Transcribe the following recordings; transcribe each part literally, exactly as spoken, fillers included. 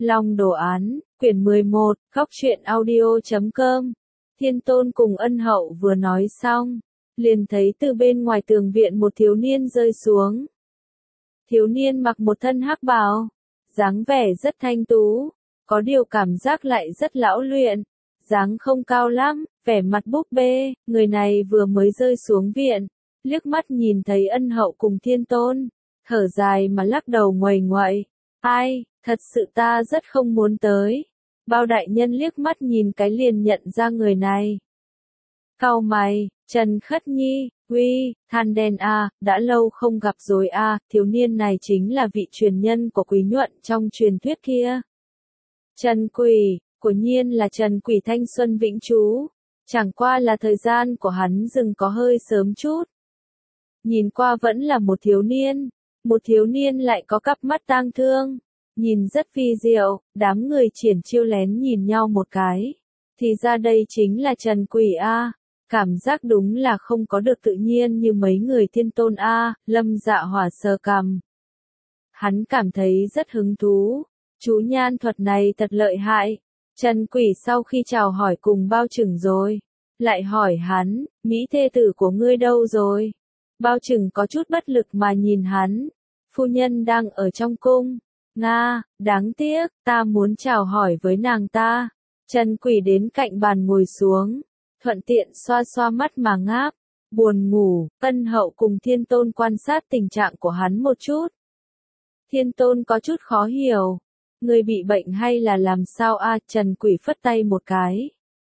Long đồ án, quyển mười một, góc truyện audio chấm com. Thiên Tôn cùng Ân Hậu vừa nói xong, liền thấy từ bên ngoài tường viện một thiếu niên rơi xuống. Thiếu niên mặc một thân hắc bào, dáng vẻ rất thanh tú, có điều cảm giác lại rất lão luyện, dáng không cao lắm, vẻ mặt búp bê. Người này vừa mới rơi xuống viện, liếc mắt nhìn thấy Ân Hậu cùng Thiên Tôn, thở dài mà lắc đầu nguầy nguậy. Ai, thật sự ta rất không muốn tới. Bao đại nhân liếc mắt nhìn cái liền nhận ra người này. Cau mày, Trần Khất Nhi, uy, than đen a, đã lâu không gặp rồi a, thiếu niên này chính là vị truyền nhân của Quý Nhuận trong truyền thuyết kia. Trần Quỷ, quả nhiên là Trần Quỷ thanh xuân vĩnh trú, chẳng qua là thời gian của hắn dừng có hơi sớm chút. Nhìn qua vẫn là một thiếu niên, một thiếu niên lại có cặp mắt tang thương, nhìn rất phi diệu, đám người triển chiêu lén nhìn nhau một cái. Thì ra đây chính là Trần Quỷ a, cảm giác đúng là không có được tự nhiên như mấy người Thiên Tôn a, Lâm Dạ Hỏa sờ cằm. Hắn cảm thấy rất hứng thú, chú nhan thuật này thật lợi hại. Trần Quỷ sau khi chào hỏi cùng Bao Chừng rồi, lại hỏi hắn, mỹ thê tử của ngươi đâu rồi? Bao Chừng có chút bất lực mà nhìn hắn, phu nhân đang ở trong cung. Nga, đáng tiếc, ta muốn chào hỏi với nàng ta. Trần Quỷ đến cạnh bàn ngồi xuống, thuận tiện xoa xoa mắt mà ngáp, buồn ngủ. Ân Hậu cùng Thiên Tôn quan sát tình trạng của hắn một chút. Thiên Tôn có chút khó hiểu, người bị bệnh hay là làm sao a? Trần Quỷ phất tay một cái.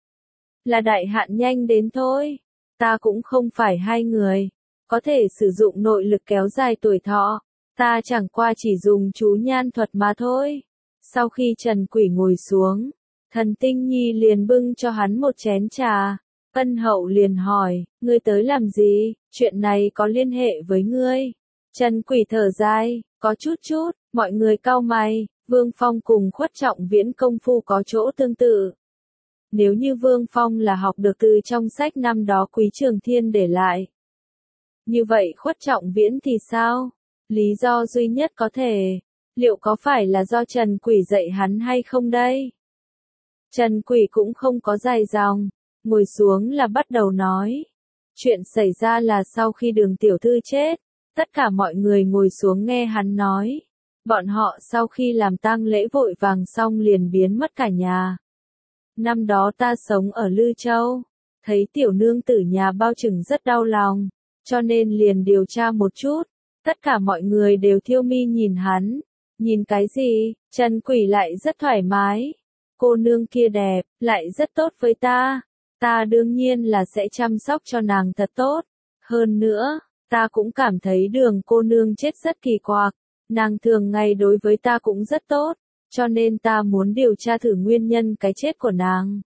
Là đại hạn nhanh đến thôi, ta cũng không phải hai người, có thể sử dụng nội lực kéo dài tuổi thọ. Ta chẳng qua chỉ dùng chú nhan thuật mà thôi. Sau khi Trần Quỷ ngồi xuống, Thần Tinh Nhi liền bưng cho hắn một chén trà. Ân Hậu liền hỏi, ngươi tới làm gì, chuyện này có liên hệ với ngươi? Trần Quỷ thở dài, có chút chút, mọi người cau mày, Vương Phong cùng Khuất Trọng Viễn công phu có chỗ tương tự. Nếu như Vương Phong là học được từ trong sách năm đó Quý Trường Thiên để lại, như vậy Khuất Trọng Viễn thì sao? Lý do duy nhất có thể, liệu có phải là do Trần Quỷ dạy hắn hay không đây? Trần Quỷ cũng không có dài dòng, ngồi xuống là bắt đầu nói. Chuyện xảy ra là sau khi Đường tiểu thư chết, tất cả mọi người ngồi xuống nghe hắn nói. Bọn họ sau khi làm tang lễ vội vàng xong liền biến mất cả nhà. Năm đó ta sống ở Lư Châu, thấy tiểu nương tử nhà Bao Chừng rất đau lòng, cho nên liền điều tra một chút. Tất cả mọi người đều thiêu mi nhìn hắn. Nhìn cái gì? Trần Quỷ lại rất thoải mái. Cô nương kia đẹp, lại rất tốt với ta. Ta đương nhiên là sẽ chăm sóc cho nàng thật tốt. Hơn nữa, ta cũng cảm thấy Đường cô nương chết rất kỳ quặc. Nàng thường ngày đối với ta cũng rất tốt, cho nên ta muốn điều tra thử nguyên nhân cái chết của nàng.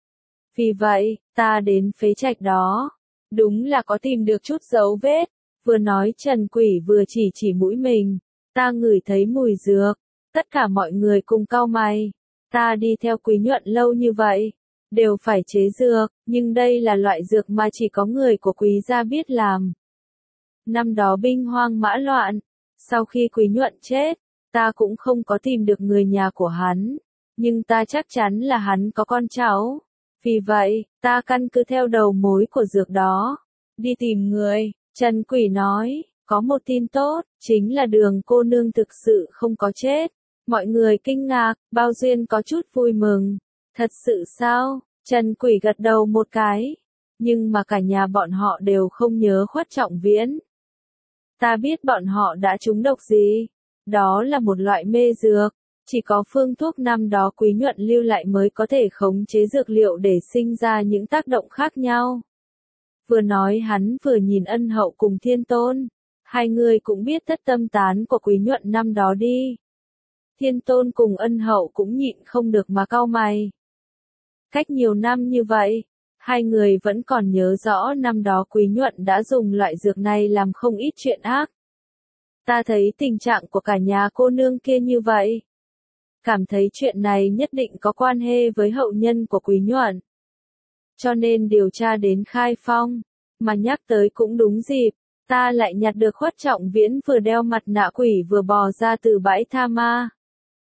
Vì vậy, ta đến phế trạch đó. Đúng là có tìm được chút dấu vết. Vừa nói Trần Quỷ vừa chỉ chỉ mũi mình. Ta ngửi thấy mùi dược. Tất cả mọi người cùng cau mày. Ta đi theo Quý Nhuận lâu như vậy, đều phải chế dược, nhưng đây là loại dược mà chỉ có người của Quý gia biết làm. Năm đó binh hoang mã loạn, sau khi Quý Nhuận chết, ta cũng không có tìm được người nhà của hắn, nhưng ta chắc chắn là hắn có con cháu. Vì vậy, ta căn cứ theo đầu mối của dược đó, đi tìm người. Trần Quỷ nói, có một tin tốt, chính là Đường cô nương thực sự không có chết. Mọi người kinh ngạc, Bao Duyên có chút vui mừng. Thật sự sao? Trần Quỷ gật đầu một cái. Nhưng mà cả nhà bọn họ đều không nhớ Khuất Trọng Viễn. Ta biết bọn họ đã trúng độc gì. Đó là một loại mê dược. Chỉ có phương thuốc năm đó Quý Nhuận lưu lại mới có thể khống chế dược liệu để sinh ra những tác động khác nhau. Vừa nói hắn vừa nhìn Ân Hậu cùng Thiên Tôn. Hai người cũng biết thất tâm tán của Quý Nhuận năm đó đi. Thiên Tôn cùng Ân Hậu cũng nhịn không được mà cau mày. Cách nhiều năm như vậy, hai người vẫn còn nhớ rõ năm đó Quý Nhuận đã dùng loại dược này làm không ít chuyện ác. Ta thấy tình trạng của cả nhà cô nương kia như vậy. Cảm thấy chuyện này nhất định có quan hệ với hậu nhân của Quý Nhuận. Cho nên điều tra đến Khai Phong, mà nhắc tới cũng đúng dịp, ta lại nhặt được Khuất Trọng Viễn vừa đeo mặt nạ quỷ vừa bò ra từ bãi tha ma.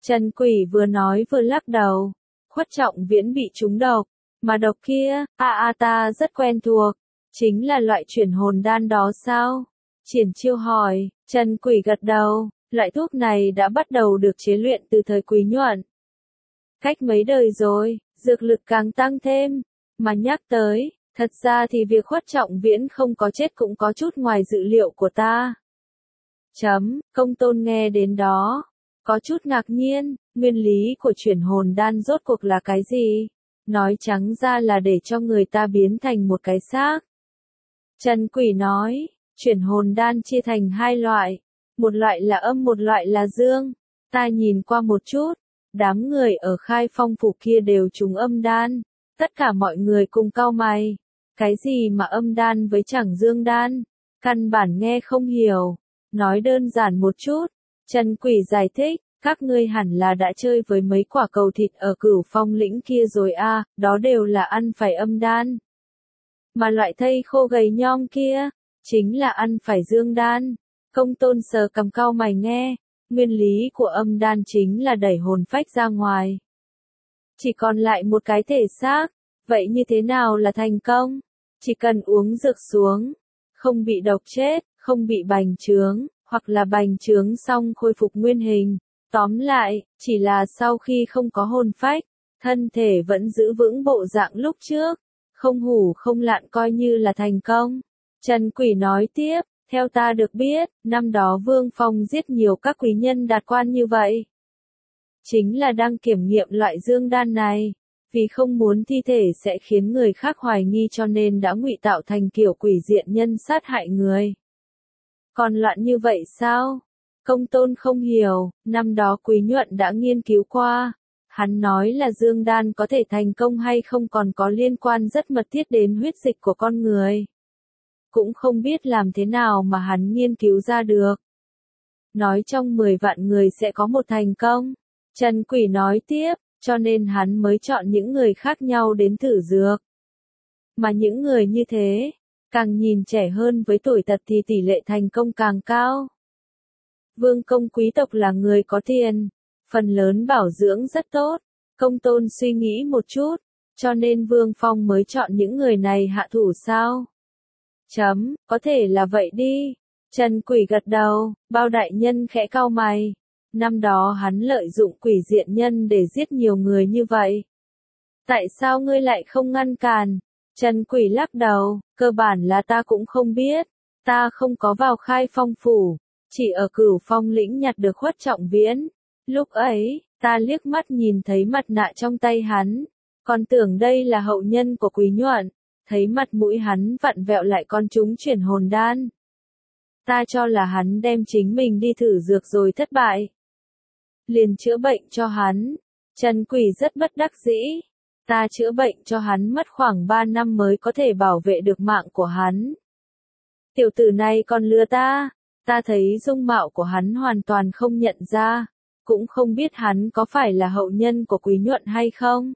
Trần Quỷ vừa nói vừa lắc đầu. Khuất Trọng Viễn bị trúng độc, mà độc kia, a a ta rất quen thuộc, chính là loại chuyển hồn đan đó sao? Triển Chiêu hỏi. Trần Quỷ gật đầu, loại thuốc này đã bắt đầu được chế luyện từ thời Quý Nhuận. Cách mấy đời rồi, dược lực càng tăng thêm, mà nhắc tới, thật ra thì việc Khuất Trọng Viễn không có chết cũng có chút ngoài dự liệu của ta. Chấm, Công Tôn nghe đến đó, có chút ngạc nhiên, nguyên lý của chuyển hồn đan rốt cuộc là cái gì? Nói trắng ra là để cho người ta biến thành một cái xác. Trần Quỷ nói, chuyển hồn đan chia thành hai loại, một loại là âm một loại là dương. Ta nhìn qua một chút, đám người ở Khai Phong phủ kia đều trúng âm đan, tất cả mọi người cùng cau mày. Cái gì mà âm đan với chẳng dương đan? Căn bản nghe không hiểu. Nói đơn giản một chút, Trần Quỷ giải thích, các ngươi hẳn là đã chơi với mấy quả cầu thịt ở Cửu Phong lĩnh kia rồi à, đó đều là ăn phải âm đan. Mà loại thây khô gầy nhom kia, chính là ăn phải dương đan. Công Tôn sờ cầm cau mày nghe, nguyên lý của âm đan chính là đẩy hồn phách ra ngoài. Chỉ còn lại một cái thể xác, vậy như thế nào là thành công? Chỉ cần uống dược xuống, không bị độc chết, không bị bành trướng, hoặc là bành trướng xong khôi phục nguyên hình. Tóm lại, chỉ là sau khi không có hồn phách, thân thể vẫn giữ vững bộ dạng lúc trước, không hủ không lạn coi như là thành công. Trần Quỷ nói tiếp, theo ta được biết, năm đó Vương Phong giết nhiều các quý nhân đạt quan như vậy. Chính là đang kiểm nghiệm loại dương đan này, vì không muốn thi thể sẽ khiến người khác hoài nghi cho nên đã ngụy tạo thành kiểu quỷ diện nhân sát hại người. Còn loạn như vậy sao? Công Tôn không hiểu, năm đó Quý Nhuận đã nghiên cứu qua. Hắn nói là dương đan có thể thành công hay không còn có liên quan rất mật thiết đến huyết dịch của con người. Cũng không biết làm thế nào mà hắn nghiên cứu ra được. Nói trong mười vạn người sẽ có một thành công. Trần Quỷ nói tiếp, cho nên hắn mới chọn những người khác nhau đến thử dược. Mà những người như thế, càng nhìn trẻ hơn với tuổi tật thì tỷ lệ thành công càng cao. Vương công quý tộc là người có tiền, phần lớn bảo dưỡng rất tốt. Công Tôn suy nghĩ một chút, cho nên Vương Phong mới chọn những người này hạ thủ sao? Chấm, có thể là vậy đi. Trần Quỷ gật đầu, Bao đại nhân khẽ cau mày. Năm đó hắn lợi dụng quỷ diện nhân để giết nhiều người như vậy. Tại sao ngươi lại không ngăn cản? Trần Quỷ lắc đầu, cơ bản là ta cũng không biết. Ta không có vào Khai Phong phủ, chỉ ở Cửu Phong lĩnh nhặt được Khuất Trọng Viễn. Lúc ấy, ta liếc mắt nhìn thấy mặt nạ trong tay hắn, còn tưởng đây là hậu nhân của Quý Nhuận, thấy mặt mũi hắn vặn vẹo lại con chúng chuyển hồn đan. Ta cho là hắn đem chính mình đi thử dược rồi thất bại. Liền chữa bệnh cho hắn. Trần Quỷ rất bất đắc dĩ. Ta chữa bệnh cho hắn mất khoảng ba năm mới có thể bảo vệ được mạng của hắn. Tiểu tử này còn lừa ta. Ta thấy dung mạo của hắn hoàn toàn không nhận ra, cũng không biết hắn có phải là hậu nhân của Quý Nhuận hay không.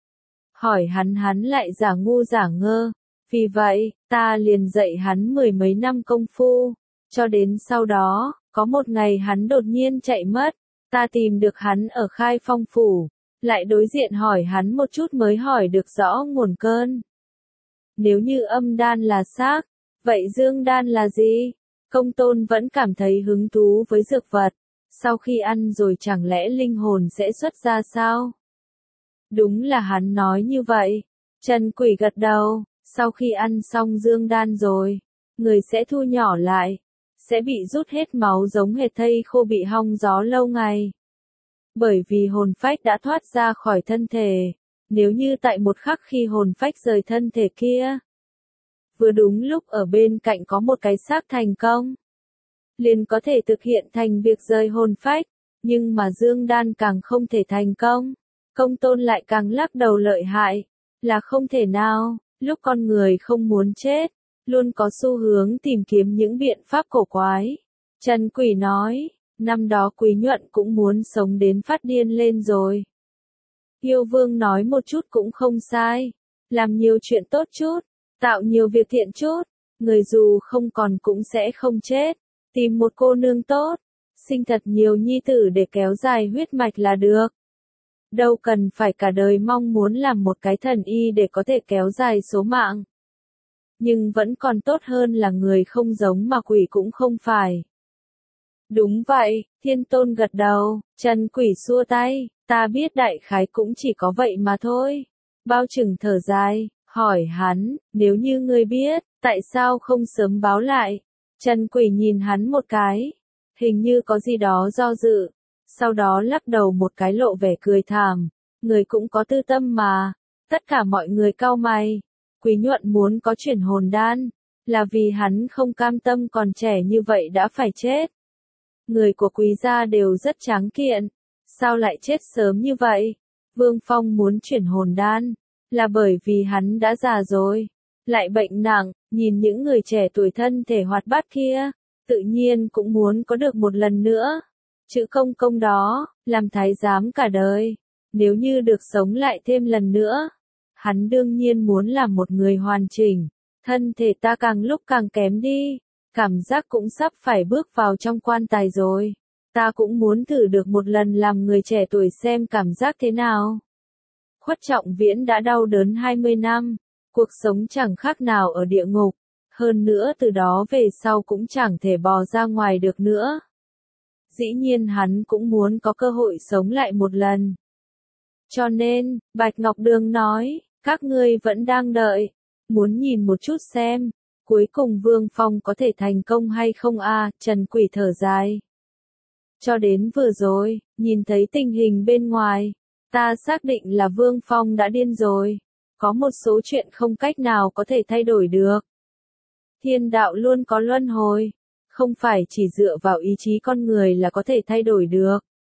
Hỏi hắn hắn lại giả ngu giả ngơ, vì vậy, ta liền dạy hắn mười mấy năm công phu, cho đến sau đó, có một ngày hắn đột nhiên chạy mất, ta tìm được hắn ở Khai Phong phủ, lại đối diện hỏi hắn một chút mới hỏi được rõ nguồn cơn. Nếu như âm đan là xác, vậy dương đan là gì? Công Tôn vẫn cảm thấy hứng thú với dược vật, sau khi ăn rồi chẳng lẽ linh hồn sẽ xuất ra sao? Đúng là hắn nói như vậy. Trần Quỷ gật đầu, sau khi ăn xong dương đan rồi, người sẽ thu nhỏ lại, sẽ bị rút hết máu giống hệt thây khô bị hong gió lâu ngày. Bởi vì hồn phách đã thoát ra khỏi thân thể, nếu như tại một khắc khi hồn phách rời thân thể kia, vừa đúng lúc ở bên cạnh có một cái xác thành công, liền có thể thực hiện thành việc rời hồn phách, nhưng mà dương đan càng không thể thành công. Công Tôn lại càng lắc đầu lợi hại, là không thể nào, lúc con người không muốn chết, luôn có xu hướng tìm kiếm những biện pháp cổ quái. Trần Quỷ nói, năm đó Quý Nhuận cũng muốn sống đến phát điên lên rồi. Yêu Vương nói một chút cũng không sai, làm nhiều chuyện tốt chút, tạo nhiều việc thiện chút, người dù không còn cũng sẽ không chết. Tìm một cô nương tốt, sinh thật nhiều nhi tử để kéo dài huyết mạch là được. Đâu cần phải cả đời mong muốn làm một cái thần y để có thể kéo dài số mạng. Nhưng vẫn còn tốt hơn là người không giống mà quỷ cũng không phải. Đúng vậy, Thiên Tôn gật đầu, Trần Quỷ xua tay, ta biết đại khái cũng chỉ có vậy mà thôi. Bao Trừng thở dài, hỏi hắn, nếu như ngươi biết, tại sao không sớm báo lại? Trần Quỷ nhìn hắn một cái, hình như có gì đó do dự, sau đó lắc đầu một cái lộ vẻ cười thảm, người cũng có tư tâm mà. Tất cả mọi người cau mày, Quý Nhuận muốn có chuyển hồn đan, là vì hắn không cam tâm còn trẻ như vậy đã phải chết. Người của Quý gia đều rất tráng kiện, sao lại chết sớm như vậy? Vương Phong muốn chuyển hồn đan, là bởi vì hắn đã già rồi, lại bệnh nặng, nhìn những người trẻ tuổi thân thể hoạt bát kia, tự nhiên cũng muốn có được một lần nữa. Chữ công công đó, làm thái giám cả đời, nếu như được sống lại thêm lần nữa, hắn đương nhiên muốn làm một người hoàn chỉnh. Thân thể ta càng lúc càng kém đi, cảm giác cũng sắp phải bước vào trong quan tài rồi. Ta cũng muốn thử được một lần làm người trẻ tuổi xem cảm giác thế nào. Khuất Trọng Viễn đã đau đớn hai mươi năm, cuộc sống chẳng khác nào ở địa ngục, hơn nữa từ đó về sau cũng chẳng thể bò ra ngoài được nữa. Dĩ nhiên hắn cũng muốn có cơ hội sống lại một lần. Cho nên, Bạch Ngọc Đường nói, các ngươi vẫn đang đợi, muốn nhìn một chút xem, cuối cùng Vương Phong có thể thành công hay không a? À, Trần Quỷ thở dài. Cho đến vừa rồi, nhìn thấy tình hình bên ngoài, ta xác định là Vương Phong đã điên rồi, có một số chuyện không cách nào có thể thay đổi được. Thiên đạo luôn có luân hồi, không phải chỉ dựa vào ý chí con người là có thể thay đổi được.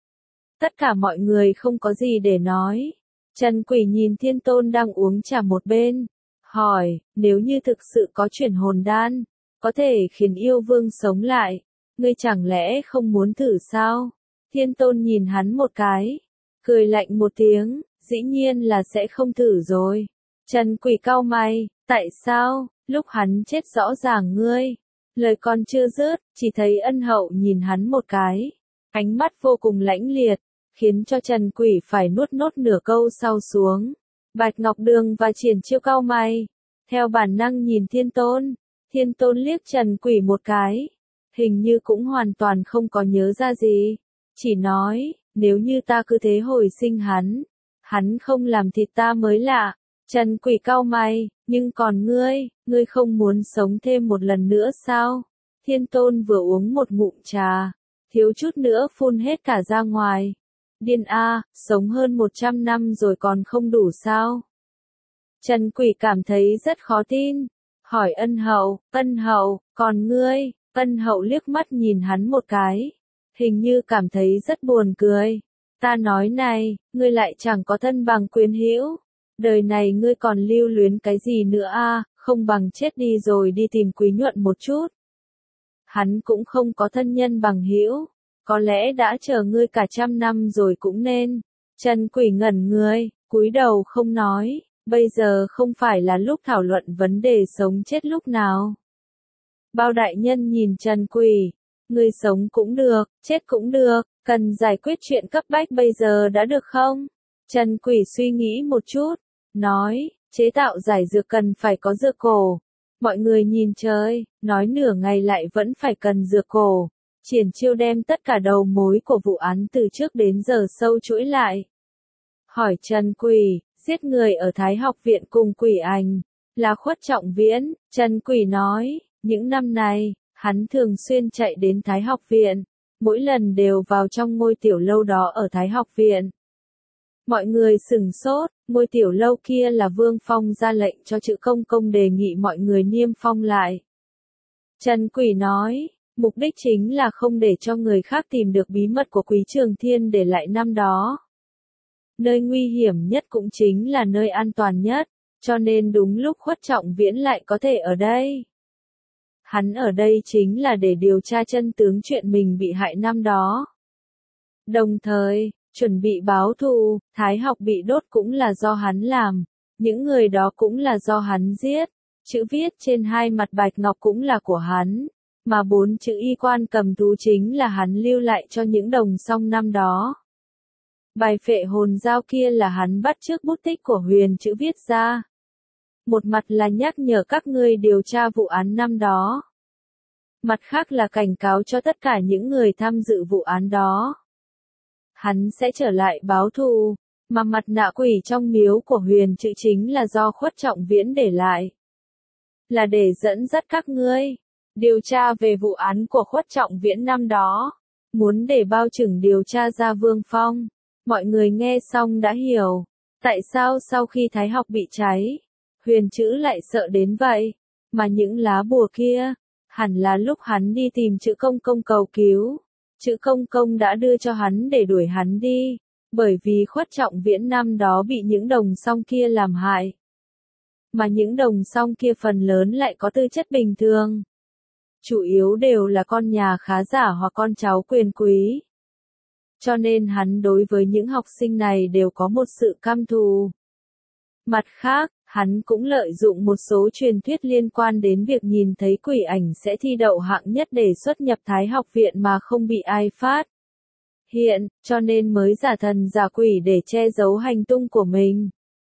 Tất cả mọi người không có gì để nói. Trần Quỷ nhìn Thiên Tôn đang uống trà một bên, hỏi, nếu như thực sự có chuyển hồn đan, có thể khiến yêu vương sống lại, ngươi chẳng lẽ không muốn thử sao? Thiên Tôn nhìn hắn một cái, cười lạnh một tiếng, dĩ nhiên là sẽ không thử rồi. Trần Quỷ cau mày, tại sao? Lúc hắn chết rõ ràng ngươi. Lời còn chưa dứt, chỉ thấy Ân Hậu nhìn hắn một cái, ánh mắt vô cùng lãnh liệt, khiến cho Trần Quỷ phải nuốt nốt nửa câu sau xuống. Bạch Ngọc Đường và Triển Chiêu cau mày, theo bản năng nhìn Thiên Tôn. Thiên Tôn liếc Trần Quỷ một cái, hình như cũng hoàn toàn không có nhớ ra gì, chỉ nói, nếu như ta cứ thế hồi sinh hắn, hắn không làm thịt ta mới lạ. Trần Quỷ cau mày, nhưng còn ngươi, ngươi không muốn sống thêm một lần nữa sao? Thiên Tôn vừa uống một ngụm trà, thiếu chút nữa phun hết cả ra ngoài. Điên a, sống hơn một trăm năm rồi còn không đủ sao? Trần Quỷ cảm thấy rất khó tin, hỏi Ân Hậu, Ân Hậu, còn ngươi? Ân Hậu liếc mắt nhìn hắn một cái, hình như cảm thấy rất buồn cười. Ta nói này, ngươi lại chẳng có thân bằng quyến hữu, đời này ngươi còn lưu luyến cái gì nữa a? Không bằng chết đi rồi đi tìm Quý Nhuận một chút. Hắn cũng không có thân nhân bằng hữu, có lẽ đã chờ ngươi cả trăm năm rồi cũng nên. Trần Quỷ ngẩn người, cúi đầu không nói, bây giờ không phải là lúc thảo luận vấn đề sống chết lúc nào. Bao đại nhân nhìn Trần Quỷ, ngươi sống cũng được, chết cũng được, cần giải quyết chuyện cấp bách bây giờ đã được không? Trần Quỷ suy nghĩ một chút, nói, chế tạo giải dược cần phải có dược cổ. Mọi người nhìn trời, nói nửa ngày lại vẫn phải cần dược cổ. Triển Chiêu đem tất cả đầu mối của vụ án từ trước đến giờ sâu chuỗi lại. Hỏi Trần Quỷ, giết người ở Thái Học Viện cùng Quỷ Ảnh, là Khuất Trọng Viễn. Trần Quỷ nói, những năm này, hắn thường xuyên chạy đến Thái Học Viện, mỗi lần đều vào trong ngôi tiểu lâu đó ở Thái Học Viện. Mọi người sửng sốt, ngôi tiểu lâu kia là Vương Phong ra lệnh cho Chữ Công Công đề nghị mọi người niêm phong lại. Trần Quỷ nói, mục đích chính là không để cho người khác tìm được bí mật của Quý Trường Thiên để lại năm đó. Nơi nguy hiểm nhất cũng chính là nơi an toàn nhất, cho nên đúng lúc Khuất Trọng Viễn lại có thể ở đây. Hắn ở đây chính là để điều tra chân tướng chuyện mình bị hại năm đó. Đồng thời, chuẩn bị báo thù, Thái Học bị đốt cũng là do hắn làm, những người đó cũng là do hắn giết, chữ viết trên hai mặt bạch ngọc cũng là của hắn, Mà bốn chữ y quan cầm thú chính là hắn lưu lại cho những đồng song năm đó. Bài phệ hồn dao kia là hắn bắt chước bút tích của Huyền chữ viết ra. Một mặt là nhắc nhở các ngươi điều tra vụ án năm đó. Mặt khác là cảnh cáo cho tất cả những người tham dự vụ án đó. Hắn sẽ trở lại báo thù, mà mặt nạ quỷ trong miếu của Huyền chữ chính là do Khuất Trọng Viễn để lại. Là để dẫn dắt các ngươi điều tra về vụ án của Khuất Trọng Viễn năm đó. Muốn để bao chừng điều tra ra Vương Phong. Mọi người nghe xong đã hiểu. Tại sao sau khi Thái học bị cháy, Huyền chữ lại sợ đến vậy. Mà những lá bùa kia, hẳn là lúc hắn đi tìm chữ công công cầu cứu. Chữ công công đã đưa cho hắn để đuổi hắn đi. Bởi vì Khuất Trọng Viễn năm đó bị những đồng song kia làm hại. Mà những đồng song kia phần lớn lại có tư chất bình thường. Chủ yếu đều là con nhà khá giả hoặc con cháu quyền quý. Cho nên hắn đối với những học sinh này đều có một sự căm thù. Mặt khác, hắn cũng lợi dụng một số truyền thuyết liên quan đến việc nhìn thấy quỷ ảnh sẽ thi đậu hạng nhất để xuất nhập Thái học viện mà không bị ai phát hiện, cho nên mới giả thần giả quỷ để che giấu hành tung của mình.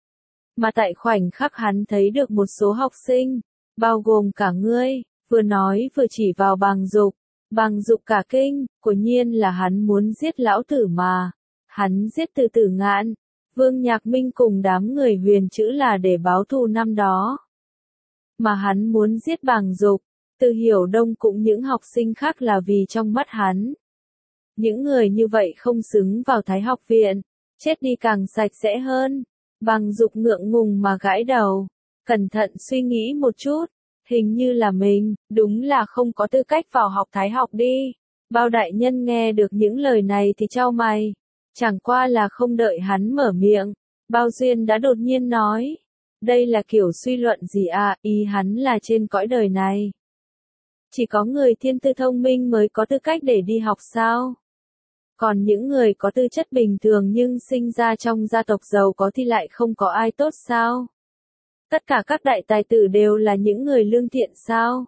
Mà tại khoảnh khắc hắn thấy được một số học sinh, bao gồm cả ngươi, vừa nói vừa chỉ vào Bàng Dục. Bàng Dục cả kinh, quả nhiên là hắn muốn giết lão tử mà. Hắn giết Từ Tử Ngạn, Vương Nhạc Minh cùng đám người Huyền chữ là để báo thù năm đó. Mà hắn muốn giết Bàng Dục, Từ Hiểu Đông cũng những học sinh khác là vì trong mắt hắn. Những người như vậy không xứng vào Thái học viện, chết đi càng sạch sẽ hơn. Bàng Dục ngượng ngùng mà gãi đầu, cẩn thận suy nghĩ một chút. Hình như là mình, đúng là không có tư cách vào học Thái học đi. Bao đại nhân nghe được những lời này thì chau mày. Chẳng qua là không đợi hắn mở miệng. Bao Duyên đã đột nhiên nói. Đây là kiểu suy luận gì à, ý hắn là trên cõi đời này. Chỉ có người thiên tư thông minh mới có tư cách để đi học sao? Còn những người có tư chất bình thường nhưng sinh ra trong gia tộc giàu có thì lại không có ai tốt sao? Tất cả các đại tài tử đều là những người lương thiện sao?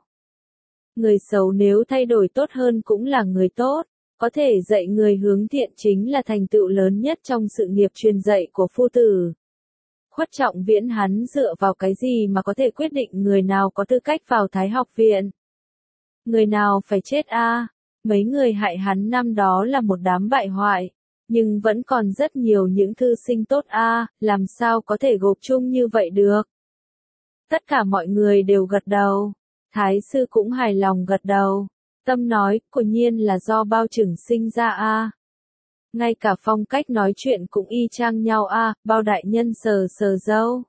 Người xấu nếu thay đổi tốt hơn cũng là người tốt, có thể dạy người hướng thiện chính là thành tựu lớn nhất trong sự nghiệp truyền dạy của phu tử. Khuất Trọng Viễn hắn dựa vào cái gì mà có thể quyết định người nào có tư cách vào Thái học viện? Người nào phải chết a? À? Mấy người hại hắn năm đó là một đám bại hoại, nhưng vẫn còn rất nhiều những thư sinh tốt a, à, làm sao có thể gộp chung như vậy được? Tất cả mọi người đều gật đầu. Thái sư cũng hài lòng gật đầu. Tâm nói, quả nhiên là do bao trưởng sinh ra a. À. Ngay cả phong cách nói chuyện cũng y chang nhau a, à, bao đại nhân sờ sờ râu.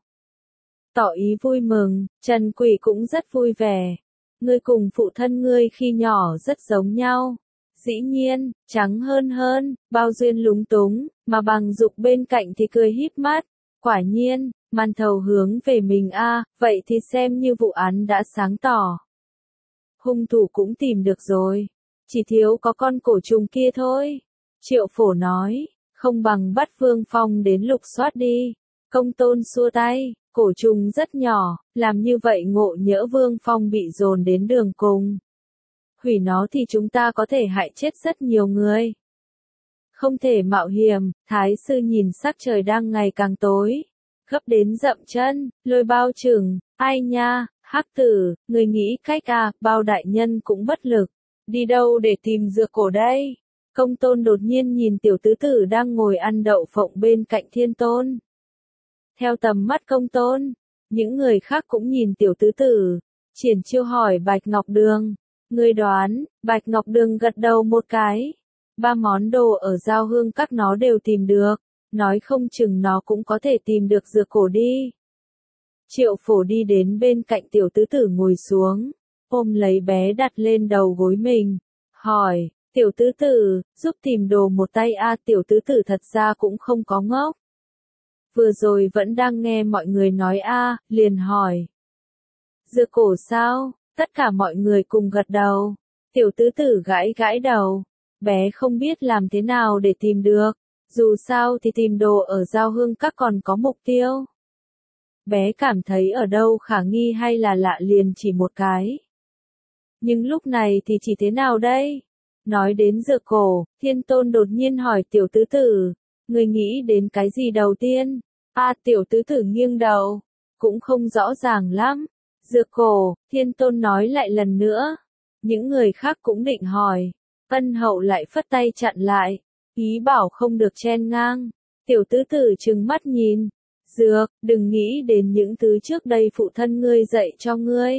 Tỏ ý vui mừng, Trần Quỷ cũng rất vui vẻ. Ngươi cùng phụ thân ngươi khi nhỏ rất giống nhau. Dĩ nhiên, trắng hơn hơn, Bao Duyên lúng túng, mà Bàng Dục bên cạnh thì cười híp mắt. Quả nhiên, màn thầu hướng về mình a, à, vậy thì xem như vụ án đã sáng tỏ. Hung thủ cũng tìm được rồi, chỉ thiếu có con cổ trùng kia thôi. Triệu Phổ nói, không bằng bắt Vương Phong đến lục soát đi. Công Tôn xua tay, cổ trùng rất nhỏ, làm như vậy ngộ nhỡ Vương Phong bị dồn đến đường cùng. Hủy nó thì chúng ta có thể hại chết rất nhiều người. Không thể mạo hiểm, Thái sư nhìn sắc trời đang ngày càng tối. Gấp đến dậm chân, Lôi Bao Trừng, ai nha, Hắc Tử, người nghĩ cách à, Bao đại nhân cũng bất lực. Đi đâu để tìm dược cổ đây? Công Tôn đột nhiên nhìn tiểu tứ tử đang ngồi ăn đậu phộng bên cạnh Thiên Tôn. Theo tầm mắt Công Tôn, những người khác cũng nhìn tiểu tứ tử. Triển Chiêu hỏi Bạch Ngọc Đường. Người đoán, Bạch Ngọc Đường gật đầu một cái. Ba món đồ ở giao hương các nó đều tìm được. Nói không chừng nó cũng có thể tìm được dược cổ đi. Triệu Phổ đi đến bên cạnh tiểu tứ tử ngồi xuống, ôm lấy bé đặt lên đầu gối mình, hỏi, tiểu tứ tử, giúp tìm đồ một tay a. Tiểu tứ tử thật ra cũng không có ngốc. Vừa rồi vẫn đang nghe mọi người nói a, liền hỏi. Dược cổ sao? Tất cả mọi người cùng gật đầu. Tiểu tứ tử gãi gãi đầu. Bé không biết làm thế nào để tìm được. Dù sao thì tìm đồ ở giao hương các còn có mục tiêu. Bé cảm thấy ở đâu khả nghi hay là lạ liền chỉ một cái. Nhưng lúc này thì chỉ thế nào đây? Nói đến dược cổ, Thiên Tôn đột nhiên hỏi tiểu tứ tử, người nghĩ đến cái gì đầu tiên? A tiểu tứ tử nghiêng đầu, cũng không rõ ràng lắm. Dược cổ, Thiên Tôn nói lại lần nữa. Những người khác cũng định hỏi. Ân hậu lại phất tay chặn lại, ý bảo không được chen ngang. Tiểu tứ tử trừng mắt nhìn. Dược, đừng nghĩ đến những thứ trước đây phụ thân ngươi dạy cho ngươi.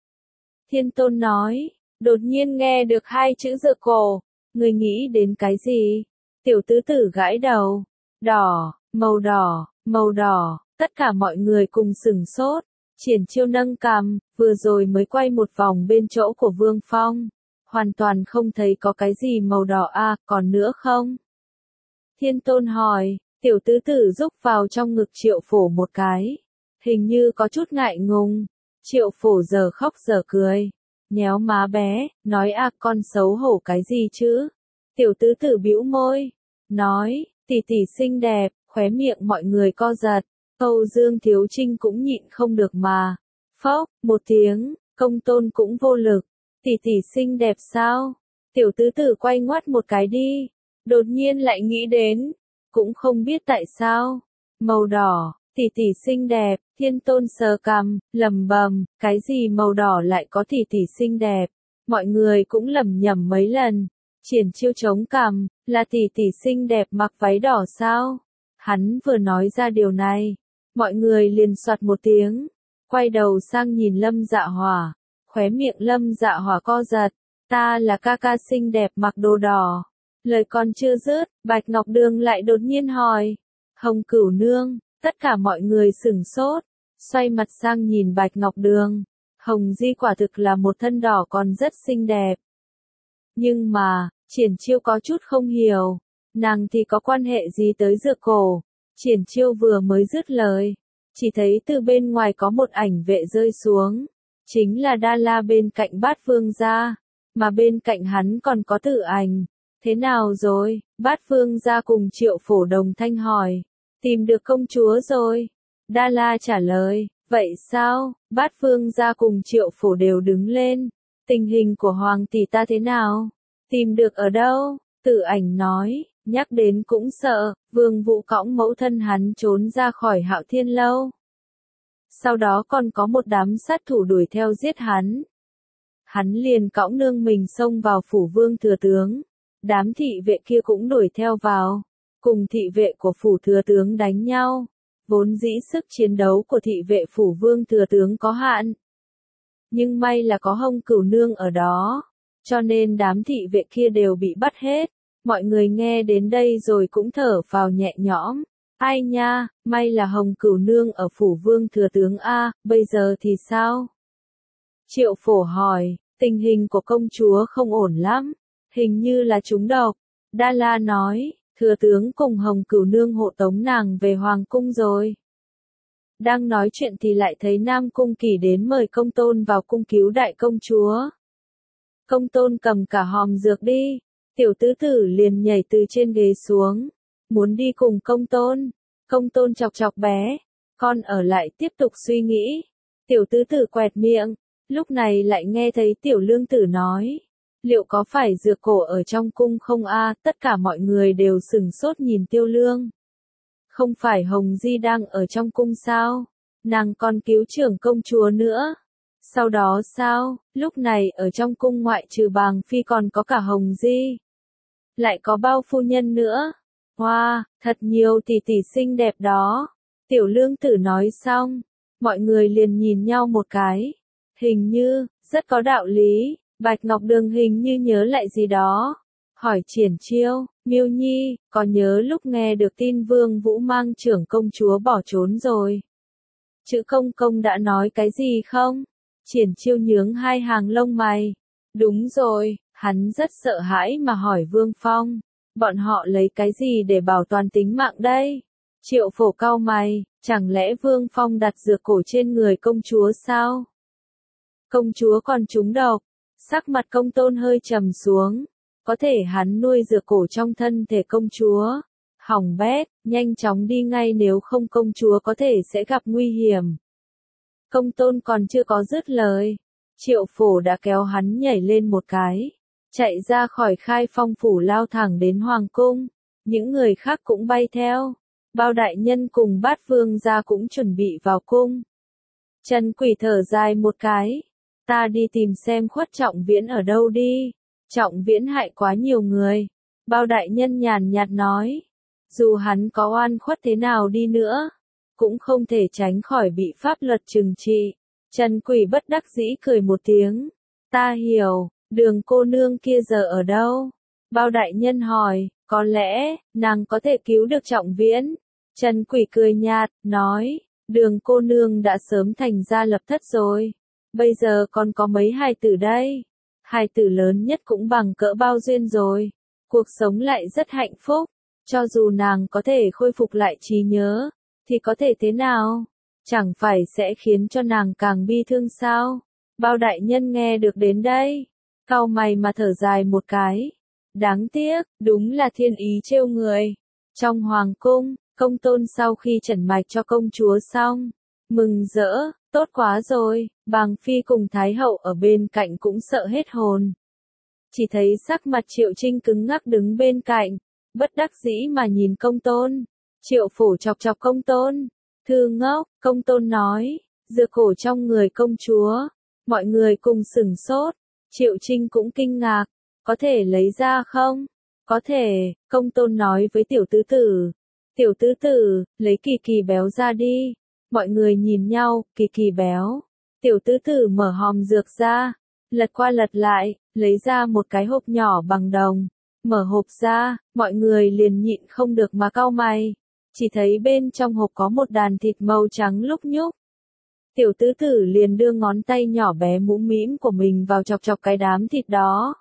Thiên Tôn nói, đột nhiên nghe được hai chữ dược cổ. Ngươi nghĩ đến cái gì? Tiểu tứ tử gãi đầu. Đỏ, màu đỏ, màu đỏ, tất cả mọi người cùng sửng sốt. Triển Chiêu nâng cằm, vừa rồi mới quay một vòng bên chỗ của Vương Phong. Hoàn toàn không thấy có cái gì màu đỏ à, còn nữa không? Thiên Tôn hỏi, tiểu tứ tử rúc vào trong ngực Triệu Phổ một cái. Hình như có chút ngại ngùng. Triệu Phổ giờ khóc giờ cười. Nhéo má bé, nói à con xấu hổ cái gì chứ? Tiểu tứ tử bĩu môi. Nói, tỷ tỷ xinh đẹp, khóe miệng mọi người co giật. Âu Dương Thiếu Trinh cũng nhịn không được mà. Phốc, một tiếng, Công Tôn cũng vô lực. Tỷ tỷ xinh đẹp sao? Tiểu tứ tử quay ngoắt một cái đi. Đột nhiên lại nghĩ đến. Cũng không biết tại sao. Màu đỏ, tỷ tỷ xinh đẹp, Thiên Tôn sờ cằm, lầm bầm, cái gì màu đỏ lại có tỷ tỷ xinh đẹp. Mọi người cũng lầm nhầm mấy lần. Triển Chiêu chống cằm, là tỷ tỷ xinh đẹp mặc váy đỏ sao? Hắn vừa nói ra điều này. Mọi người liền soạt một tiếng. Quay đầu sang nhìn Lâm Dạ Hỏa. Khóe miệng Lâm Dạ Hỏa co giật. Ta là ca ca xinh đẹp mặc đồ đỏ. Lời còn chưa dứt, Bạch Ngọc Đường lại đột nhiên hỏi. Hồng Cửu Nương, tất cả mọi người sửng sốt. Xoay mặt sang nhìn Bạch Ngọc Đường. Hồng Di quả thực là một thân đỏ còn rất xinh đẹp. Nhưng mà, Triển Chiêu có chút không hiểu. Nàng thì có quan hệ gì tới dược cổ? Triển Chiêu vừa mới dứt lời. Chỉ thấy từ bên ngoài có một ảnh vệ rơi xuống. Chính là Đa La bên cạnh Bát Vương gia. Mà bên cạnh hắn còn có Tử Ảnh. Thế nào rồi? Bát Vương gia cùng Triệu Phổ đồng thanh hỏi. Tìm được công chúa rồi. Đa La trả lời. Vậy sao? Bát Vương gia cùng Triệu Phổ đều đứng lên. Tình hình của Hoàng tỷ ta thế nào? Tìm được ở đâu? Tử Ảnh nói. Nhắc đến cũng sợ, Vương Vũ cõng mẫu thân hắn trốn ra khỏi Hạo Thiên Lâu. Sau đó còn có một đám sát thủ đuổi theo giết hắn. Hắn liền cõng nương mình xông vào phủ Vương thừa tướng. Đám thị vệ kia cũng đuổi theo vào. Cùng thị vệ của phủ thừa tướng đánh nhau. Vốn dĩ sức chiến đấu của thị vệ phủ Vương thừa tướng có hạn. Nhưng may là có Hồng Cửu Nương ở đó. Cho nên đám thị vệ kia đều bị bắt hết. Mọi người nghe đến đây rồi cũng thở phào nhẹ nhõm. Ai nha, may là Hồng Cửu Nương ở phủ Vương thừa tướng A, bây giờ thì sao? Triệu Phổ hỏi, tình hình của công chúa không ổn lắm, hình như là trúng độc. Đa La nói, thừa tướng cùng Hồng Cửu Nương hộ tống nàng về Hoàng cung rồi. Đang nói chuyện thì lại thấy Nam Cung Kỳ đến mời Công Tôn vào cung cứu đại công chúa. Công Tôn cầm cả hòm dược đi. Tiểu tứ tử liền nhảy từ trên ghế xuống. Muốn đi cùng Công Tôn. Công Tôn chọc chọc bé. Con ở lại tiếp tục suy nghĩ. Tiểu tứ tử quẹt miệng. Lúc này lại nghe thấy tiểu lương tử nói. Liệu có phải dược cổ ở trong cung không a? Tất cả mọi người đều sửng sốt nhìn Tiêu Lương. Không phải Hồng Di đang ở trong cung sao? Nàng còn cứu trưởng công chúa nữa. Sau đó sao? Lúc này ở trong cung ngoại trừ Bàng Phi còn có cả Hồng Di. Lại có bao phu nhân nữa. Hoa, wow, thật nhiều tỷ tỷ xinh đẹp đó. Tiểu lương tử nói xong. Mọi người liền nhìn nhau một cái. Hình như, rất có đạo lý. Bạch Ngọc Đường hình như nhớ lại gì đó. Hỏi Triển Chiêu, Miêu Nhi, có nhớ lúc nghe được tin Vương Vũ mang trưởng công chúa bỏ trốn rồi? Chữ công công đã nói cái gì không? Triển Chiêu nhướng hai hàng lông mày. Đúng rồi, hắn rất sợ hãi mà hỏi Vương Phong. Bọn họ lấy cái gì để bảo toàn tính mạng đây? Triệu Phổ cau mày, chẳng lẽ Vương Phong đặt dược cổ trên người công chúa sao? Công chúa còn trúng độc. Sắc mặt Công Tôn hơi trầm xuống. Có thể hắn nuôi dược cổ trong thân thể công chúa. Hỏng bét, nhanh chóng đi ngay nếu không công chúa có thể sẽ gặp nguy hiểm. Công Tôn còn chưa có dứt lời. Triệu Phổ đã kéo hắn nhảy lên một cái, chạy ra khỏi Khai Phong phủ lao thẳng đến hoàng cung, những người khác cũng bay theo. Bao đại nhân cùng Bát Vương gia cũng chuẩn bị vào cung. Trần Quỷ thở dài một cái, ta đi tìm xem Khuất Trọng Viễn ở đâu đi. Trọng Viễn hại quá nhiều người. Bao đại nhân nhàn nhạt nói, dù hắn có oan khuất thế nào đi nữa, cũng không thể tránh khỏi bị pháp luật trừng trị. Trần Quỷ bất đắc dĩ cười một tiếng, ta hiểu, Đường cô nương kia giờ ở đâu? Bao đại nhân hỏi, có lẽ, nàng có thể cứu được Trọng Viễn. Trần Quỷ cười nhạt, nói, Đường cô nương đã sớm thành gia lập thất rồi. Bây giờ còn có mấy hài tử đây. Hài tử lớn nhất cũng bằng cỡ Bao Duyên rồi. Cuộc sống lại rất hạnh phúc. Cho dù nàng có thể khôi phục lại trí nhớ, thì có thể thế nào? Chẳng phải sẽ khiến cho nàng càng bi thương sao? Bao đại nhân nghe được đến đây, cau mày mà thở dài một cái. Đáng tiếc, đúng là thiên ý trêu người. Trong hoàng cung, Công Tôn sau khi trần mạch cho công chúa xong, mừng rỡ, tốt quá rồi, Bàng Phi cùng Thái hậu ở bên cạnh cũng sợ hết hồn. Chỉ thấy sắc mặt Triệu Trinh cứng ngắc đứng bên cạnh, bất đắc dĩ mà nhìn Công Tôn. Triệu Phổ chọc chọc Công Tôn, thư ngốc, Công Tôn nói, dược cổ trong người công chúa. Mọi người cùng sửng sốt, Triệu Trinh cũng kinh ngạc, có thể lấy ra không? Có thể, Công Tôn nói với tiểu tứ tử. Tiểu tứ tử, lấy Kỳ Kỳ béo ra đi. Mọi người nhìn nhau, Kỳ Kỳ béo. Tiểu tứ tử mở hòm dược ra, lật qua lật lại, lấy ra một cái hộp nhỏ bằng đồng. Mở hộp ra, mọi người liền nhịn không được mà cau mày. Chỉ thấy bên trong hộp có một đàn thịt màu trắng lúc nhúc. Tiểu tứ tử liền đưa ngón tay nhỏ bé mũm mĩm của mình vào chọc chọc cái đám thịt đó.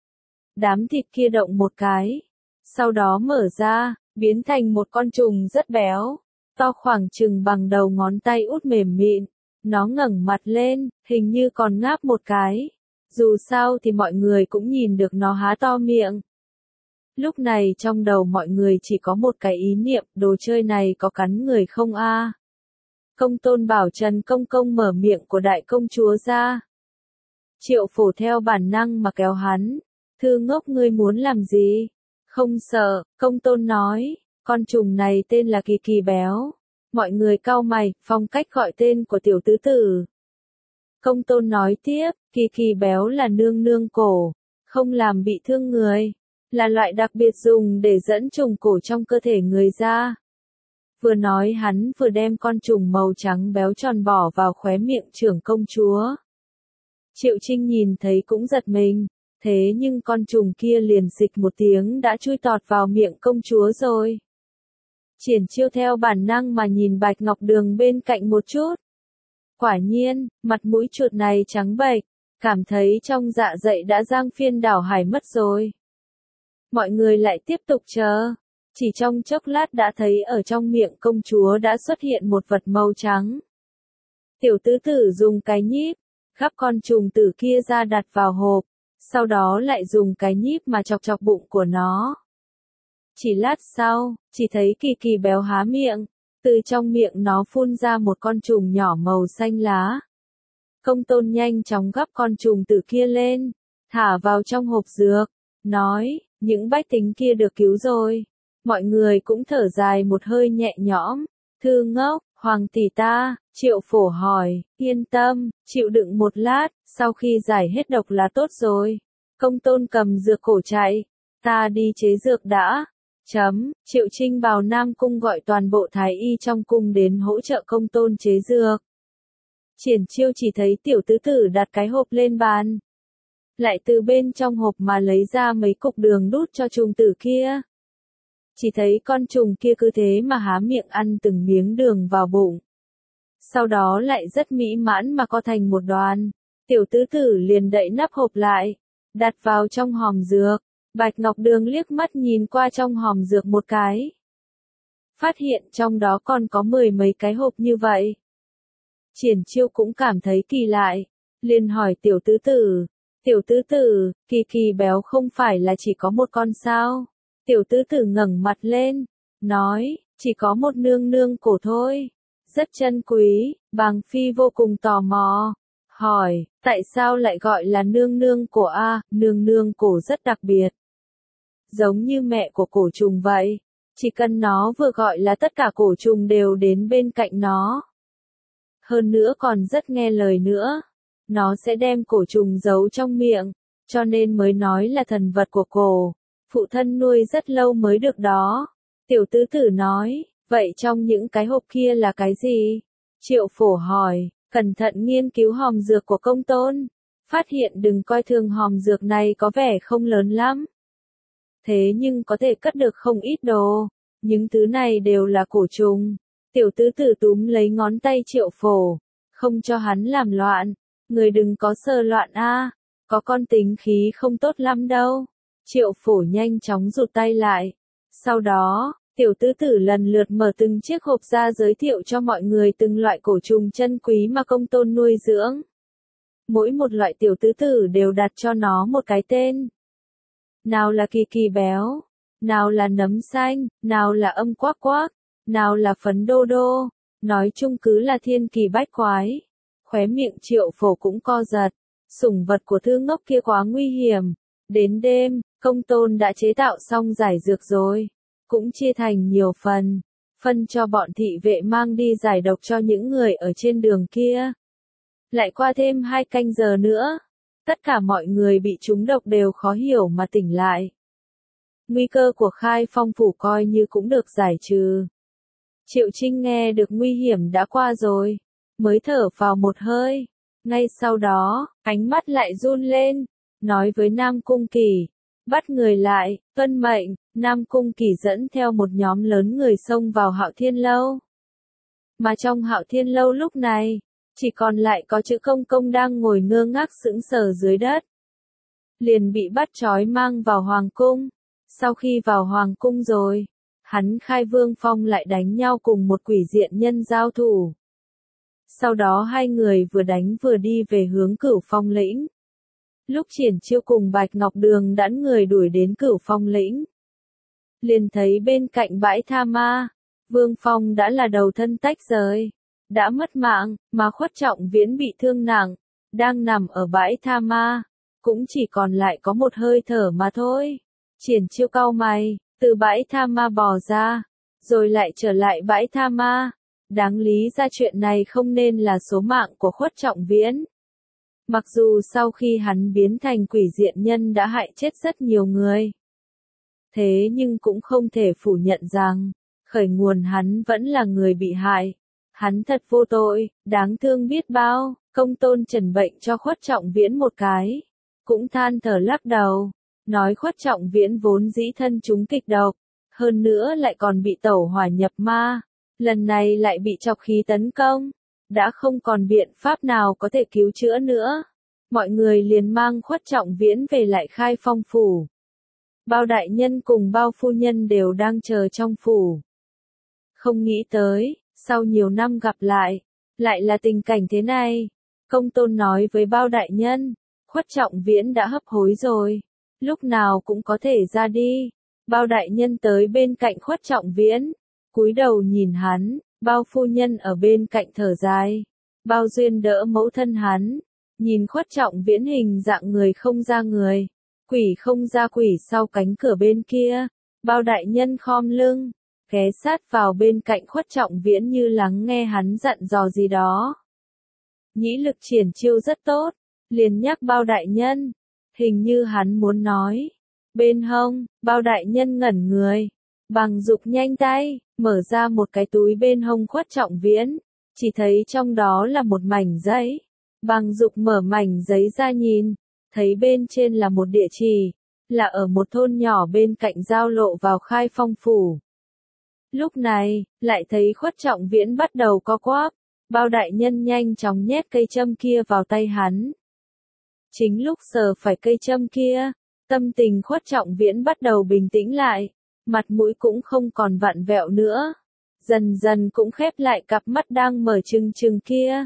Đám thịt kia động một cái, sau đó mở ra, biến thành một con trùng rất béo, to khoảng chừng bằng đầu ngón tay út mềm mịn. Nó ngẩng mặt lên, hình như còn ngáp một cái. Dù sao thì mọi người cũng nhìn được nó há to miệng. Lúc này trong đầu mọi người chỉ có một cái ý niệm, đồ chơi này có cắn người không a? Công Tôn bảo Trần Công Công mở miệng của đại công chúa ra. Triệu Phổ theo bản năng mà kéo hắn, thư ngốc ngươi muốn làm gì? Không sợ, Công Tôn nói, con trùng này tên là Kỳ Kỳ béo. Mọi người cau mày, phong cách gọi tên của tiểu tứ tử. Công Tôn nói tiếp, Kỳ Kỳ béo là nương nương cổ, không làm bị thương người, là loại đặc biệt dùng để dẫn trùng cổ trong cơ thể người ra. Vừa nói hắn vừa đem con trùng màu trắng béo tròn bỏ vào khóe miệng trưởng công chúa. Triệu Trinh nhìn thấy cũng giật mình, thế nhưng con trùng kia liền xịch một tiếng đã chui tọt vào miệng công chúa rồi. Triển Chiêu theo bản năng mà nhìn Bạch Ngọc Đường bên cạnh một chút. Quả nhiên, mặt mũi chuột này trắng bệch, cảm thấy trong dạ dày đã giang phiên đảo hải mất rồi. Mọi người lại tiếp tục chờ. Chỉ trong chốc lát đã thấy ở trong miệng công chúa đã xuất hiện một vật màu trắng. Tiểu tứ tử dùng cái nhíp, gắp con trùng tử kia ra đặt vào hộp, sau đó lại dùng cái nhíp mà chọc chọc bụng của nó. Chỉ lát sau, chỉ thấy Kỳ Kỳ béo há miệng, từ trong miệng nó phun ra một con trùng nhỏ màu xanh lá. Công Tôn nhanh chóng gắp con trùng tử kia lên, thả vào trong hộp dược, nói, những bách tính kia được cứu rồi. Mọi người cũng thở dài một hơi nhẹ nhõm. Thư ngốc, hoàng tỷ ta, Triệu Phổ hỏi, yên tâm, chịu đựng một lát, sau khi giải hết độc là tốt rồi. Công Tôn cầm dược cổ chạy, ta đi chế dược đã. Chấm, Triệu Trinh vào Nam Cung gọi toàn bộ thái y trong cung đến hỗ trợ Công Tôn chế dược. Triển Chiêu chỉ thấy tiểu tứ tử đặt cái hộp lên bàn, lại từ bên trong hộp mà lấy ra mấy cục đường đút cho trùng tử kia. Chỉ thấy con trùng kia cứ thế mà há miệng ăn từng miếng đường vào bụng. Sau đó lại rất mỹ mãn mà co thành một đoàn. Tiểu tứ tử liền đậy nắp hộp lại, đặt vào trong hòm dược. Bạch Ngọc Đường liếc mắt nhìn qua trong hòm dược một cái, phát hiện trong đó còn có mười mấy cái hộp như vậy. Triển Chiêu cũng cảm thấy kỳ lại, liền hỏi tiểu tứ tử, tiểu tứ tử, Kỳ Kỳ béo không phải là chỉ có một con sao? Tiểu tứ tử ngẩng mặt lên, nói, chỉ có một nương nương cổ thôi, rất chân quý. Bàng Phi vô cùng tò mò, hỏi, tại sao lại gọi là nương nương cổ a? Nương nương cổ rất đặc biệt. Giống như mẹ của cổ trùng vậy. Chỉ cần nó vừa gọi là tất cả cổ trùng đều đến bên cạnh nó. Hơn nữa còn rất nghe lời nữa. Nó sẽ đem cổ trùng giấu trong miệng, cho nên mới nói là thần vật của cổ. Phụ thân nuôi rất lâu mới được đó. Tiểu tứ tử nói, vậy trong những cái hộp kia là cái gì? Triệu Phổ hỏi, cẩn thận nghiên cứu hòm dược của công tôn. Phát hiện đừng coi thường hòm dược này có vẻ không lớn lắm. Thế nhưng có thể cất được không ít đồ. Những thứ này đều là cổ trùng. Tiểu tứ tử túm lấy ngón tay Triệu Phổ. Không cho hắn làm loạn. Người đừng có sờ loạn a, có con tính khí không tốt lắm đâu. Triệu Phổ nhanh chóng rụt tay lại. Sau đó, tiểu tứ tử lần lượt mở từng chiếc hộp ra giới thiệu cho mọi người từng loại cổ trùng chân quý mà công tôn nuôi dưỡng. Mỗi một loại tiểu tứ tử đều đặt cho nó một cái tên. Nào là kỳ kỳ béo, nào là nấm xanh, nào là âm quắc quắc, nào là phấn đô đô, nói chung cứ là thiên kỳ bách quái. Khóe miệng Triệu Phổ cũng co giật, sủng vật của thư ngốc kia quá nguy hiểm. Đến đêm, công tôn đã chế tạo xong giải dược rồi, cũng chia thành nhiều phần, phân cho bọn thị vệ mang đi giải độc cho những người ở trên đường kia. Lại qua thêm hai canh giờ nữa, tất cả mọi người bị trúng độc đều khó hiểu mà tỉnh lại. Nguy cơ của Khai Phong phủ coi như cũng được giải trừ. Triệu Trinh nghe được nguy hiểm đã qua rồi, mới thở vào một hơi. Ngay sau đó, ánh mắt lại run lên, nói với Nam Cung Kỳ, bắt người lại, tuân mệnh. Nam Cung Kỳ dẫn theo một nhóm lớn người xông vào Hạo Thiên Lâu. Mà trong Hạo Thiên Lâu lúc này, chỉ còn lại có chữ Công Công đang ngồi ngơ ngác sững sờ dưới đất. Liền bị bắt trói mang vào Hoàng Cung. Sau khi vào Hoàng Cung rồi, hắn khai Vương Phong lại đánh nhau cùng một quỷ diện nhân giao thủ. Sau đó hai người vừa đánh vừa đi về hướng Cửu Phong lĩnh. Lúc Triển Chiêu cùng Bạch Ngọc Đường đãn người đuổi đến Cửu Phong lĩnh, liền thấy bên cạnh bãi tha ma, Vương Phong đã là đầu thân tách rời, đã mất mạng, mà Khuất Trọng Viễn bị thương nặng, đang nằm ở bãi tha ma, cũng chỉ còn lại có một hơi thở mà thôi. Triển Chiêu cau mày, từ bãi tha ma bò ra, rồi lại trở lại bãi tha ma. Đáng lý ra chuyện này không nên là số mạng của Khuất Trọng Viễn. Mặc dù sau khi hắn biến thành quỷ diện nhân đã hại chết rất nhiều người. Thế nhưng cũng không thể phủ nhận rằng, khởi nguồn hắn vẫn là người bị hại. Hắn thật vô tội, đáng thương biết bao. Công tôn trần bệnh cho Khuất Trọng Viễn một cái, cũng than thở lắc đầu, nói Khuất Trọng Viễn vốn dĩ thân chúng kịch độc, hơn nữa lại còn bị tẩu hỏa nhập ma, lần này lại bị chọc khí tấn công, đã không còn biện pháp nào có thể cứu chữa nữa. Mọi người liền mang Khuất Trọng Viễn về lại Khai Phong phủ. Bao đại nhân cùng Bao phu nhân đều đang chờ trong phủ. Không nghĩ tới, sau nhiều năm gặp lại, lại là tình cảnh thế này. Công tôn nói với Bao đại nhân, Khuất Trọng Viễn đã hấp hối rồi, lúc nào cũng có thể ra đi. Bao đại nhân tới bên cạnh Khuất Trọng Viễn, cúi đầu nhìn hắn. Bao phu nhân ở bên cạnh thở dài. Bao Duyên đỡ mẫu thân hắn, nhìn Khuất Trọng Viễn hình dạng người không ra người, quỷ không ra quỷ sau cánh cửa bên kia. Bao đại nhân khom lưng, ghé sát vào bên cạnh Khuất Trọng Viễn như lắng nghe hắn dặn dò gì đó. Nhĩ lực Triển Chiêu rất tốt, liền nhắc Bao đại nhân, hình như hắn muốn nói. Bên hông, Bao đại nhân ngẩn người, bằng dục nhanh tay, mở ra một cái túi bên hông Khuất Trọng Viễn, chỉ thấy trong đó là một mảnh giấy. Bằng dục mở mảnh giấy ra nhìn, thấy bên trên là một địa chỉ, là ở một thôn nhỏ bên cạnh giao lộ vào Khai Phong phủ. Lúc này, lại thấy Khuất Trọng Viễn bắt đầu co quắp, Bao đại nhân nhanh chóng nhét cây châm kia vào tay hắn. Chính lúc sờ phải cây châm kia, tâm tình Khuất Trọng Viễn bắt đầu bình tĩnh lại, mặt mũi cũng không còn vặn vẹo nữa, dần dần cũng khép lại cặp mắt đang mở trừng trừng kia.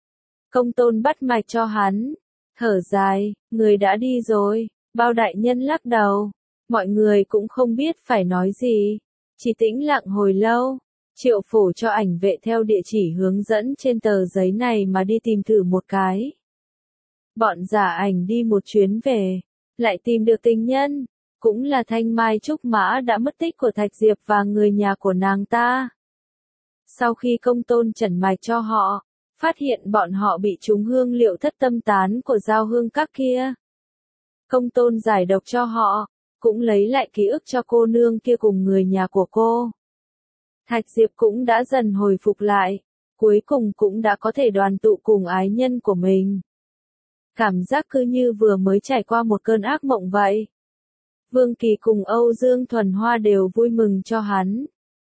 Công tôn bắt mạch cho hắn, thở dài, người đã đi rồi. Bao đại nhân lắc đầu, mọi người cũng không biết phải nói gì, chỉ tĩnh lặng hồi lâu. Triệu Phổ cho ảnh vệ theo địa chỉ hướng dẫn trên tờ giấy này mà đi tìm thử một cái. Bọn giả ảnh đi một chuyến về, lại tìm được tình nhân, cũng là thanh mai trúc mã đã mất tích của Thạch Diệp và người nhà của nàng ta. Sau khi công tôn trần mạch cho họ, phát hiện bọn họ bị trúng hương liệu thất tâm tán của giao hương các kia. Công tôn giải độc cho họ, cũng lấy lại ký ức cho cô nương kia cùng người nhà của cô. Thạch Diệp cũng đã dần hồi phục lại, cuối cùng cũng đã có thể đoàn tụ cùng ái nhân của mình. Cảm giác cứ như vừa mới trải qua một cơn ác mộng vậy. Vương Kỳ cùng Âu Dương Thuần Hoa đều vui mừng cho hắn.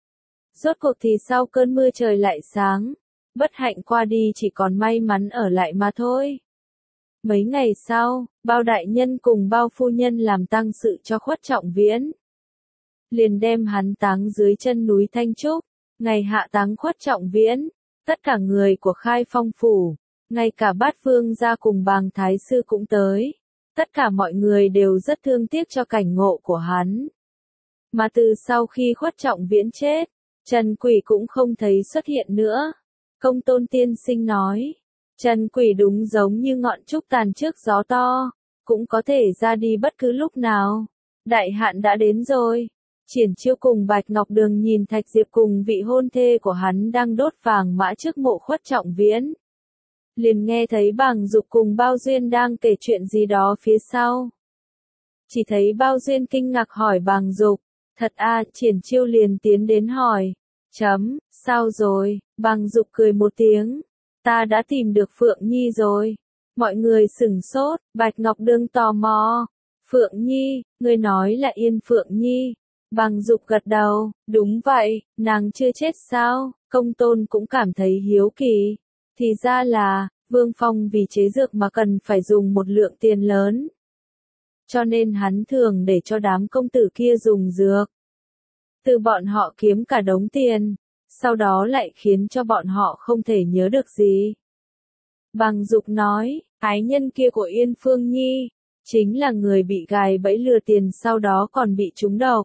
Rốt cuộc thì sau cơn mưa trời lại sáng, bất hạnh qua đi chỉ còn may mắn ở lại mà thôi. Mấy ngày sau, Bao đại nhân cùng Bao phu nhân làm tang sự cho Khuất Trọng Viễn. Liền đem hắn táng dưới chân núi Thanh Trúc, ngày hạ táng Khuất Trọng Viễn, tất cả người của Khai Phong phủ, ngay cả Bát Vương gia cùng Bàng Thái sư cũng tới. Tất cả mọi người đều rất thương tiếc cho cảnh ngộ của hắn. Mà từ sau khi Khuất Trọng Viễn chết, Trần Quỷ cũng không thấy xuất hiện nữa. Công tôn tiên sinh nói, Trần Quỷ đúng giống như ngọn trúc tàn trước gió to, cũng có thể ra đi bất cứ lúc nào. Đại hạn đã đến rồi. Triển Chiêu cùng Bạch Ngọc Đường nhìn Thạch Diệp cùng vị hôn thê của hắn đang đốt vàng mã trước mộ Khuất Trọng Viễn. Liền nghe thấy Bàng Dục cùng Bao Duyên đang kể chuyện gì đó phía sau. Chỉ thấy Bao Duyên kinh ngạc hỏi Bàng Dục, thật à, Triển Chiêu liền tiến đến hỏi, chấm, sao rồi, Bàng Dục cười một tiếng, ta đã tìm được Phượng Nhi rồi. Mọi người sửng sốt, Bạch Ngọc Đường tò mò, Phượng Nhi, ngươi nói là Yên Phượng Nhi. Bàng Dục gật đầu, đúng vậy, nàng chưa chết sao, Công Tôn cũng cảm thấy hiếu kỳ. Thì ra là, Vương Phong vì chế dược mà cần phải dùng một lượng tiền lớn. Cho nên hắn thường để cho đám công tử kia dùng dược. Từ bọn họ kiếm cả đống tiền, sau đó lại khiến cho bọn họ không thể nhớ được gì. Bàng Dục nói, ái nhân kia của Yên Phương Nhi, chính là người bị gài bẫy lừa tiền sau đó còn bị trúng độc.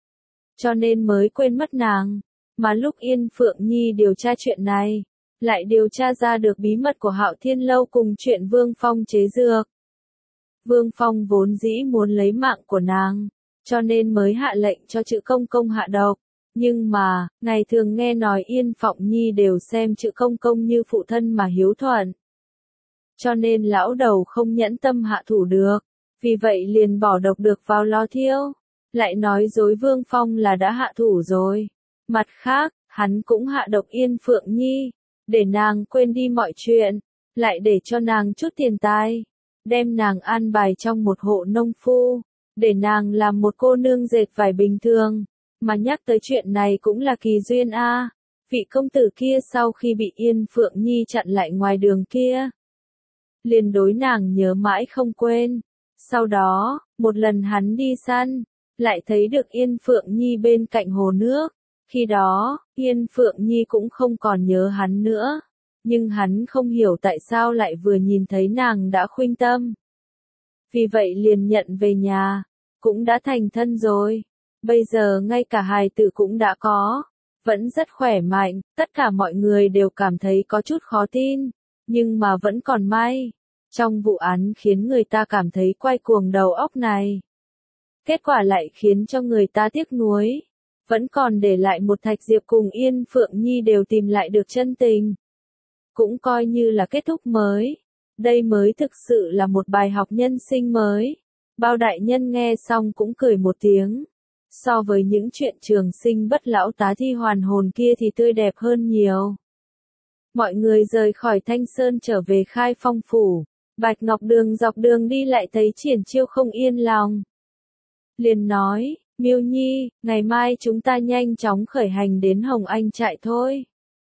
Cho nên mới quên mất nàng, mà lúc Yên Phượng Nhi điều tra chuyện này, lại điều tra ra được bí mật của Hạo Thiên Lâu cùng chuyện Vương Phong chế dược. Vương Phong vốn dĩ muốn lấy mạng của nàng, cho nên mới hạ lệnh cho Trự Công Công hạ độc. Nhưng mà, ngày thường nghe nói Yên Phượng Nhi đều xem Trự Công Công như phụ thân mà hiếu thuận. Cho nên lão đầu không nhẫn tâm hạ thủ được, vì vậy liền bỏ độc được vào lò thiêu, lại nói dối Vương Phong là đã hạ thủ rồi. Mặt khác, hắn cũng hạ độc Yên Phượng Nhi, để nàng quên đi mọi chuyện, lại để cho nàng chút tiền tài, đem nàng an bài trong một hộ nông phu, để nàng làm một cô nương dệt vải bình thường. Mà nhắc tới chuyện này cũng là kỳ duyên a. À. Vị công tử kia sau khi bị Yên Phượng Nhi chặn lại ngoài đường kia, liền đối nàng nhớ mãi không quên. Sau đó, một lần hắn đi săn, lại thấy được Yên Phượng Nhi bên cạnh hồ nước. Khi đó, Yên Phượng Nhi cũng không còn nhớ hắn nữa, nhưng hắn không hiểu tại sao lại vừa nhìn thấy nàng đã khuynh tâm. Vì vậy liền nhận về nhà, cũng đã thành thân rồi. Bây giờ ngay cả hài tử cũng đã có, vẫn rất khỏe mạnh, tất cả mọi người đều cảm thấy có chút khó tin, nhưng mà vẫn còn may. Trong vụ án khiến người ta cảm thấy quay cuồng đầu óc này, kết quả lại khiến cho người ta tiếc nuối. Vẫn còn để lại một Thạch Diệp cùng Yên Phượng Nhi đều tìm lại được chân tình. Cũng coi như là kết thúc mới. Đây mới thực sự là một bài học nhân sinh mới. Bao đại nhân nghe xong cũng cười một tiếng. So với những chuyện trường sinh bất lão tá thi hoàn hồn kia thì tươi đẹp hơn nhiều. Mọi người rời khỏi Thanh Sơn trở về Khai Phong phủ. Bạch Ngọc Đường dọc đường đi lại thấy Triển Chiêu không yên lòng. Liền nói, Miêu Nhi, ngày mai chúng ta nhanh chóng khởi hành đến Hồng Anh trại thôi.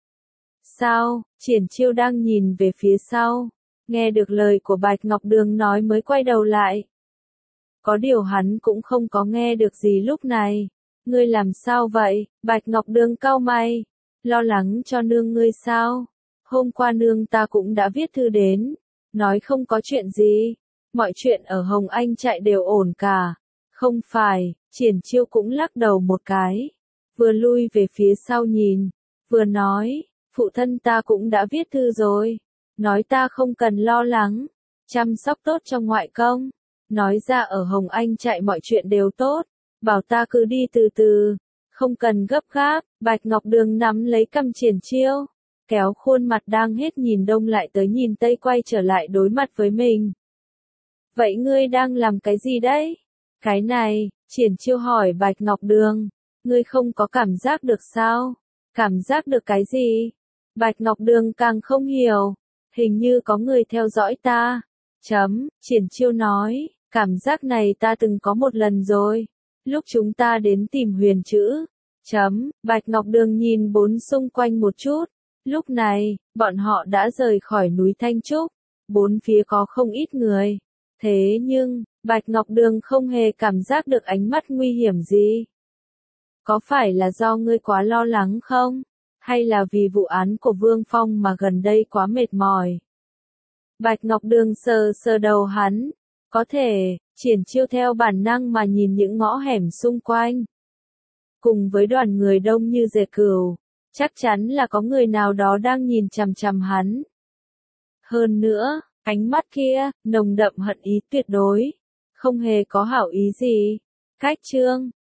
Sao? Triển Chiêu đang nhìn về phía sau, nghe được lời của Bạch Ngọc Đường nói mới quay đầu lại. Có điều hắn cũng không có nghe được gì lúc này. Ngươi làm sao vậy? Bạch Ngọc Đường cau mày, lo lắng cho nương ngươi sao? Hôm qua nương ta cũng đã viết thư đến, nói không có chuyện gì, mọi chuyện ở Hồng Anh trại đều ổn cả. Không phải, Triển Chiêu cũng lắc đầu một cái, vừa lui về phía sau nhìn, vừa nói, phụ thân ta cũng đã viết thư rồi, nói ta không cần lo lắng, chăm sóc tốt cho ngoại công. Nói ra ở Hồng Anh chạy mọi chuyện đều tốt, bảo ta cứ đi từ từ, không cần gấp gáp. Bạch Ngọc Đường nắm lấy cằm Triển Chiêu, kéo khuôn mặt đang hết nhìn đông lại tới nhìn tây quay trở lại đối mặt với mình. Vậy ngươi đang làm cái gì đấy? Cái này, Triển Chiêu hỏi Bạch Ngọc Đường, ngươi không có cảm giác được sao? Cảm giác được cái gì? Bạch Ngọc Đường càng không hiểu, hình như có người theo dõi ta. Chấm, Triển Chiêu nói, cảm giác này ta từng có một lần rồi, lúc chúng ta đến tìm Huyền Chữ. Chấm, Bạch Ngọc Đường nhìn bốn xung quanh một chút, lúc này, bọn họ đã rời khỏi núi Thanh Trúc, bốn phía có không ít người. Thế nhưng, Bạch Ngọc Đường không hề cảm giác được ánh mắt nguy hiểm gì. Có phải là do ngươi quá lo lắng không? Hay là vì vụ án của Vương Phong mà gần đây quá mệt mỏi? Bạch Ngọc Đường sờ sờ đầu hắn. Có thể, Triển Chiêu theo bản năng mà nhìn những ngõ hẻm xung quanh. Cùng với đoàn người đông như dệt cừu, chắc chắn là có người nào đó đang nhìn chằm chằm hắn. Hơn nữa, ánh mắt kia, nồng đậm hận ý tuyệt đối, không hề có hảo ý gì. Cách chương